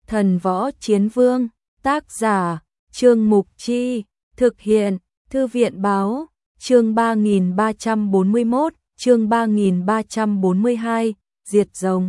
Thần Võ Chiến Vương, tác giả, Trương Mục Chi, thực hiện, Thư viện Báo, chương 3341, chương 3342, Diệt Rồng.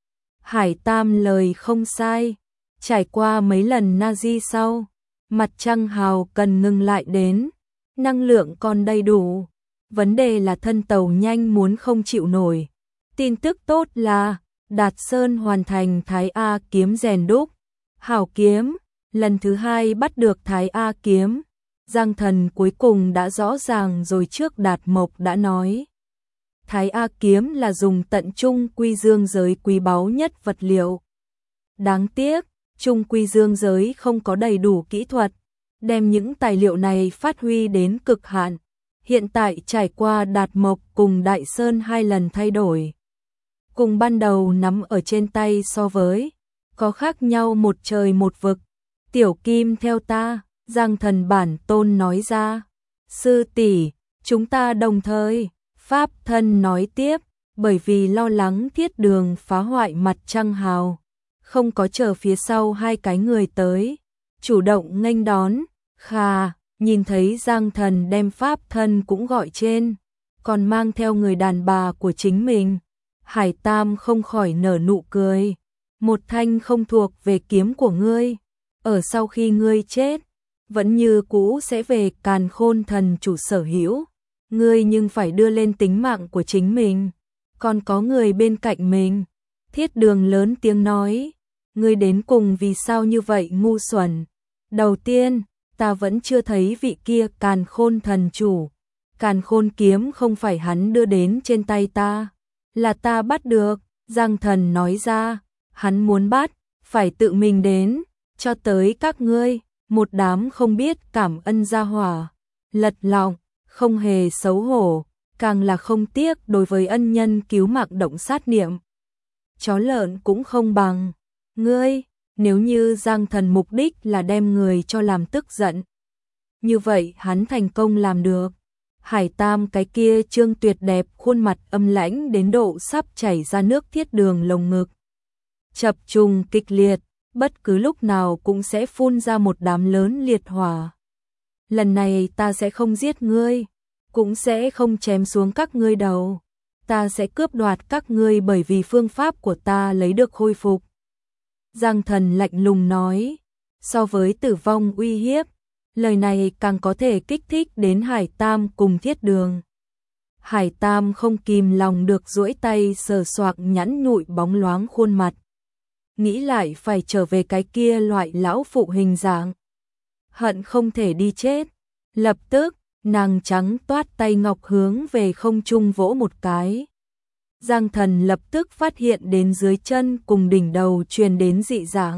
Hải Tam lời không sai, trải qua mấy lần Nazi sau, mặt trăng hào cần ngừng lại đến, năng lượng còn đầy đủ, vấn đề là thân tàu nhanh muốn không chịu nổi. Tin tức tốt là, Đạt Sơn hoàn thành Thái A kiếm rèn đúc, hảo kiếm, lần thứ 2 bắt được Thái A kiếm, Giang Thần cuối cùng đã rõ ràng rồi. Trước Đạt Mộc đã nói, Thái A kiếm là dùng tận trung quy dương giới quý báu nhất vật liệu. Đáng tiếc, trung quy dương giới không có đầy đủ kỹ thuật, đem những tài liệu này phát huy đến cực hạn. Hiện tại trải qua Đạt Mộc cùng Đại Sơn 2 lần thay đổi, cùng ban đầu nắm ở trên tay so với, có khác nhau một trời một vực. Tiểu Kim theo ta, Giang Thần bản tôn nói ra. Sư tỷ, chúng ta đồng thời. Pháp Thân nói tiếp, bởi vì lo lắng Thiết Đường phá hoại mặt trăng hào, không có chờ phía sau 2 cái người tới, chủ động nghênh đón. Khà, nhìn thấy Giang Thần đem Pháp Thân cũng gọi trên, còn mang theo người đàn bà của chính mình, Hải Tam không khỏi nở nụ cười. Một thanh không thuộc về kiếm của ngươi, ở sau khi ngươi chết, vẫn như cũ sẽ về Càn Khôn Thần chủ sở hữu. Ngươi nhưng phải đưa lên tính mạng của chính mình, còn có người bên cạnh mình. Thiết Đường lớn tiếng nói, ngươi đến cùng vì sao như vậy ngu xuẩn. Đầu tiên, ta vẫn chưa thấy vị kia Càn Khôn Thần chủ. Càn Khôn kiếm không phải hắn đưa đến trên tay ta, là ta bắt được. Giang Thần nói ra, hắn muốn bắt, phải tự mình đến, cho tới các ngươi, một đám không biết cảm ơn gia hỏa, lật lọng, không hề xấu hổ, càng là không tiếc đối với ân nhân cứu mạng động sát niệm. Chó lợn cũng không bằng. Ngươi, nếu như Giang Thần mục đích là đem người cho làm tức giận, như vậy hắn thành công làm được. Hải Tam cái kia trương tuyệt đẹp khuôn mặt âm lãnh đến độ sắp chảy ra nước. Thiết Đường lồng ngực chập trùng kịch liệt, bất cứ lúc nào cũng sẽ phun ra một đám lớn liệt hỏa. Lần này ta sẽ không giết ngươi, cũng sẽ không chém xuống các ngươi đầu, ta sẽ cướp đoạt các ngươi bởi vì phương pháp của ta lấy được khôi phục. Giang Thần lạnh lùng nói, so với tử vong uy hiếp, lời này càng có thể kích thích đến Hải Tam cùng Thiết Đường. Hải Tam không kìm lòng được duỗi tay sờ soạc nhẵn nhụi bóng loáng khuôn mặt, nghĩ lại phải trở về cái kia loại lão phụ hình dạng, hận không thể đi chết. Lập tức, nàng trắng toát tay ngọc hướng về không trung vỗ một cái. Giang Thần lập tức phát hiện đến dưới chân cùng đỉnh đầu truyền đến dị dạng.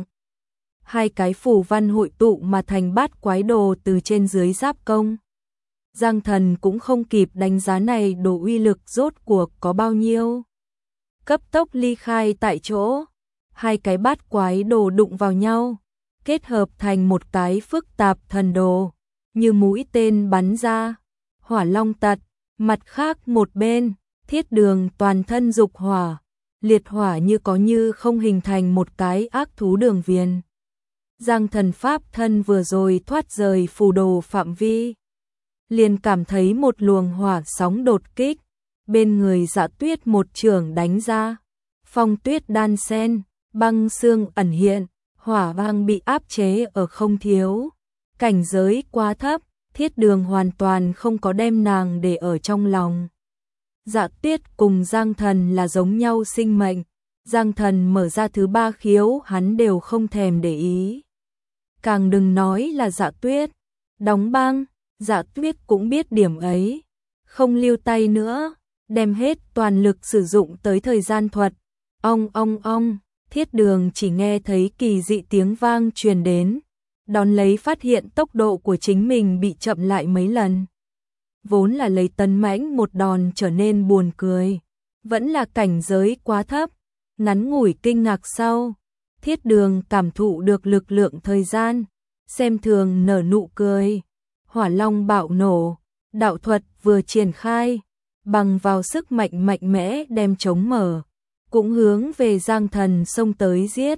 2 cái phù văn hội tụ mà thành bát quái đồ từ trên dưới giáp công. Giang Thần cũng không kịp đánh giá này đồ uy lực rốt cuộc có bao nhiêu. Cấp tốc ly khai tại chỗ, 2 cái bát quái đồ đụng vào nhau, kết hợp thành một cái phức tạp thần đồ, như mũi tên bắn ra, hỏa long tật. Mặt khác một bên, Thiết Đường toàn thân dục hỏa, liệt hỏa như có như không hình thành một cái ác thú đường viền. Giang Thần Pháp Thân vừa rồi thoát rời phù đồ phạm vi, liền cảm thấy một luồng hỏa sóng đột kích, bên người Dạ Tuyết một chưởng đánh ra, phong tuyết đan sen, băng xương ẩn hiện, hỏa vang bị áp chế ở không thiếu. Cảnh giới quá thấp, Thiết Đường hoàn toàn không có đem nàng để ở trong lòng. Dạ Tuyết cùng Giang Thần là giống nhau sinh mệnh, Giang Thần mở ra thứ 3 khiếu hắn đều không thèm để ý. Càng đừng nói là Dạ Tuyết. Đóng băng, Dạ Tuyết cũng biết điểm ấy, không lưu tay nữa, đem hết toàn lực sử dụng tới thời gian thuật. Ong ong ong, Thiết Đường chỉ nghe thấy kỳ dị tiếng vang truyền đến, đón lấy phát hiện tốc độ của chính mình bị chậm lại mấy lần. Vốn là lấy tấn mãnh một đòn trở nên buồn cười, vẫn là cảnh giới quá thấp. Ngắn ngủi kinh ngạc sau, Thiết Đường cảm thụ được lực lượng thời gian, xem thường nở nụ cười. Hỏa long bạo nổ, đạo thuật vừa triển khai, bằng vào sức mạnh mạnh mẽ đem chống mở, cũng hướng về Giang Thần xông tới giết.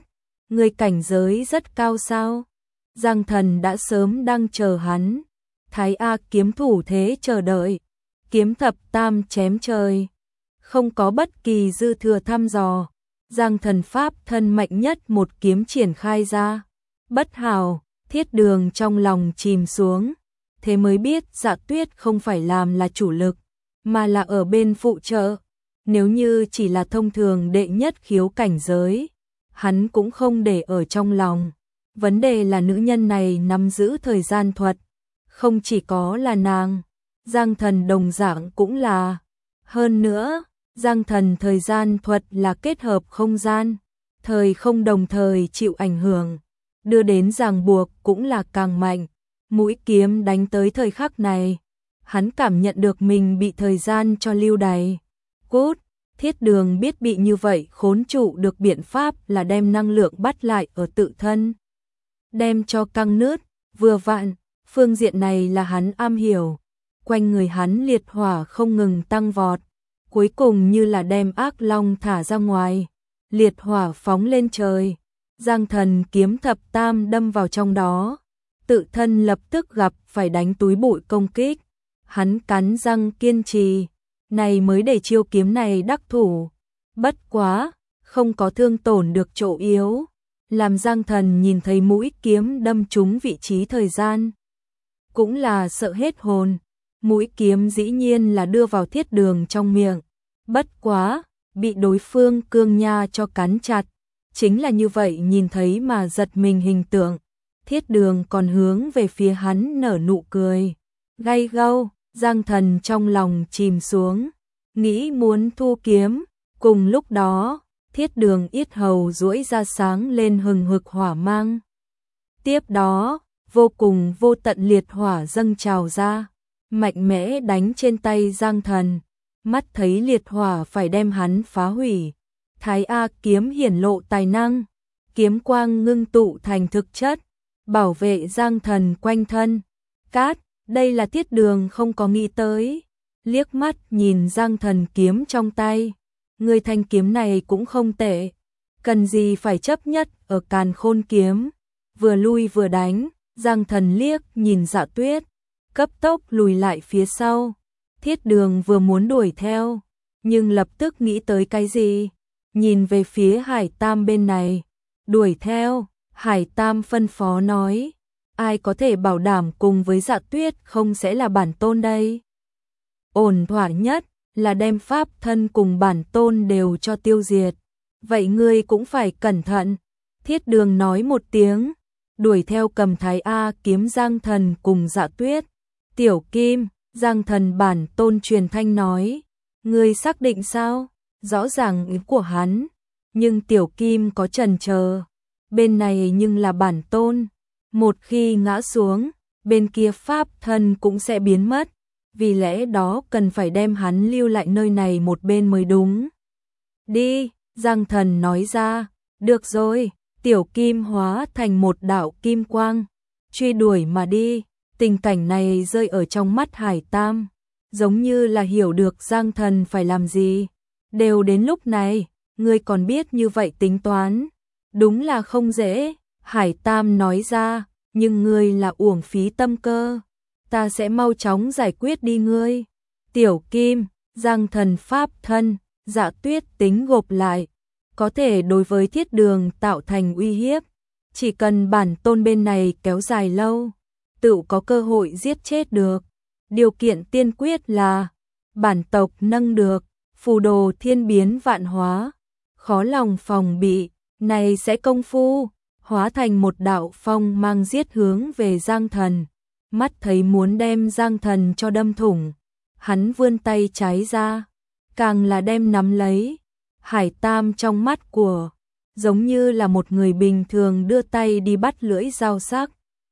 Người cảnh giới rất cao sao? Giang Thần đã sớm đang chờ hắn. Thái A kiếm thủ thế chờ đợi. Kiếm thập tam chém trời. Không có bất kỳ dư thừa thăm dò. Giang Thần pháp thân mạnh nhất một kiếm triển khai ra. Bất hảo, Thiết Đường trong lòng chìm xuống. Thế mới biết Dạ Tuyết không phải làm là chủ lực, mà là ở bên phụ trợ. Nếu như chỉ là thông thường đệ nhất khiếu cảnh giới, hắn cũng không để ở trong lòng. Vấn đề là nữ nhân này nắm giữ thời gian thuật. Không chỉ có là nàng, Giang Thần đồng dạng cũng là. Hơn nữa, Giang Thần thời gian thuật là kết hợp không gian, thời không đồng thời chịu ảnh hưởng, đưa đến ràng buộc cũng là càng mạnh. Mũi kiếm đánh tới thời khắc này, hắn cảm nhận được mình bị thời gian cho lưu đày. Cút, Thiết Đường biết bị như vậy khốn trụ được biện pháp là đem năng lượng bắt lại ở tự thân. Đem cho căng nứt, vừa vặn, phương diện này là hắn am hiểu. Quanh người hắn liệt hỏa không ngừng tăng vọt, cuối cùng như là đem ác long thả ra ngoài. Liệt hỏa phóng lên trời, Giang Thần kiếm thập tam đâm vào trong đó. Tự thân lập tức gặp phải đánh túi bụi công kích. Hắn cắn răng kiên trì, này mới để chiêu kiếm này đắc thủ. Bất quá, không có thương tổn được chỗ yếu, làm Giang Thần nhìn thấy mũi kiếm đâm trúng vị trí thời gian. Cũng là sợ hết hồn, mũi kiếm dĩ nhiên là đưa vào Thiết Đường trong miệng. Bất quá, bị đối phương cương nha cho cắn chặt. Chính là như vậy nhìn thấy mà giật mình hình tượng. Thiết Đường còn hướng về phía hắn nở nụ cười. Gay gâu, Giang Thần trong lòng chìm xuống, nghĩ muốn thu kiếm. Cùng lúc đó, Thiết Đường yết hầu duỗi ra sáng lên hừng hực hỏa mang. Tiếp đó, vô cùng vô tận liệt hỏa dâng trào ra, mạnh mẽ đánh trên tay Giang Thần. Mắt thấy liệt hỏa phải đem hắn phá hủy. Thái A kiếm hiển lộ tài năng, kiếm quang ngưng tụ thành thực chất, bảo vệ Giang Thần quanh thân. Cát, đây là Thiết Đường không có nghĩ tới. Liếc mắt nhìn Giang Thần kiếm trong tay, người thanh kiếm này cũng không tệ, cần gì phải chấp nhất ở Càn Khôn kiếm. Vừa lui vừa đánh, Giang Thần liếc nhìn Dạ Tuyết, cấp tốc lùi lại phía sau. Thiết Đường vừa muốn đuổi theo, nhưng lập tức nghĩ tới cái gì, nhìn về phía Hải Tam bên này. Đuổi theo, Hải Tam phân phó nói, ai có thể bảo đảm cùng với Dạ Tuyết không sẽ là bản tôn đây? Ổn thỏa nhất là đem pháp thân cùng bản tôn đều cho tiêu diệt. Vậy ngươi cũng phải cẩn thận. Thiết Đường nói một tiếng, đuổi theo cầm Thái A kiếm Giang Thần cùng Dạ Tuyết. Tiểu Kim, Giang Thần bản tôn truyền thanh nói, ngươi xác định sao? Rõ ràng ý của hắn, nhưng Tiểu Kim có chần chờ. Bên này nhưng là bản tôn, một khi ngã xuống, bên kia pháp thân cũng sẽ biến mất, vì lẽ đó cần phải đem hắn lưu lại nơi này một bên mới đúng. Đi, Giang Thần nói ra. Được rồi. Tiểu Kim hóa thành một đạo kim quang, truy đuổi mà đi. Tình cảnh này rơi ở trong mắt Hải Tam, giống như là hiểu được Giang Thần phải làm gì. Đều đến lúc này, ngươi còn biết như vậy tính toán, đúng là không dễ. Hải Tam nói ra, nhưng ngươi là uổng phí tâm cơ, ta sẽ mau chóng giải quyết đi ngươi. Tiểu Kim, Giang Thần pháp thân, Dạ Tuyết tính gộp lại, có thể đối với Thiết Đường tạo thành uy hiếp. Chỉ cần bản tôn bên này kéo dài lâu, tự có cơ hội giết chết được. Điều kiện tiên quyết là bản tộc nâng được, phù đồ thiên biến vạn hóa, khó lòng phòng bị. Này sẽ công phu, hóa thành một đạo phong mang giết hướng về Giang Thần. Mắt thấy muốn đem Giang Thần cho đâm thủng, hắn vươn tay trái ra, càng là đem nắm lấy. Hải Tam trong mắt của, giống như là một người bình thường đưa tay đi bắt lưỡi dao sắc.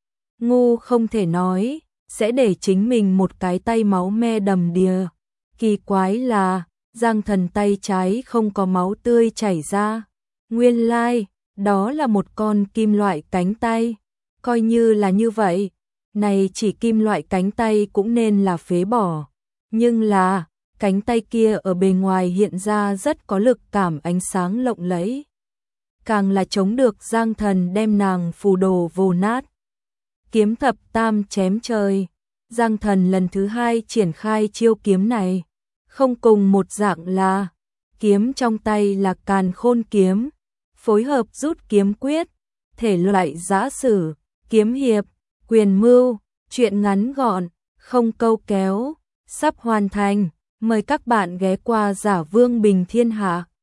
Ngu không thể nói, sẽ để chính mình một cái tay máu me đầm đìa. Kỳ quái là, Giang Thần tay trái không có máu tươi chảy ra. Nguyên lai, đó là một con kim loại cánh tay. Coi như là như vậy, này chỉ kim loại cánh tay cũng nên là phế bỏ. Nhưng là, cánh tay kia ở bề ngoài hiện ra rất có lực cảm ánh sáng lộng lẫy. càng là chống được Giang Thần đem nàng phù đồ vồ nát. Kiếm thập tam chém trời, Giang Thần lần thứ hai triển khai chiêu kiếm này, không cùng một dạng là kiếm trong tay là Càn Khôn kiếm, phối hợp rút kiếm quyết, thể loại giã sử, kiếm hiệp, quyền mưu, truyện ngắn gọn, không câu kéo, sắp hoàn thành. Mời các bạn ghé qua Giả Vương Bình Thiên Hạ.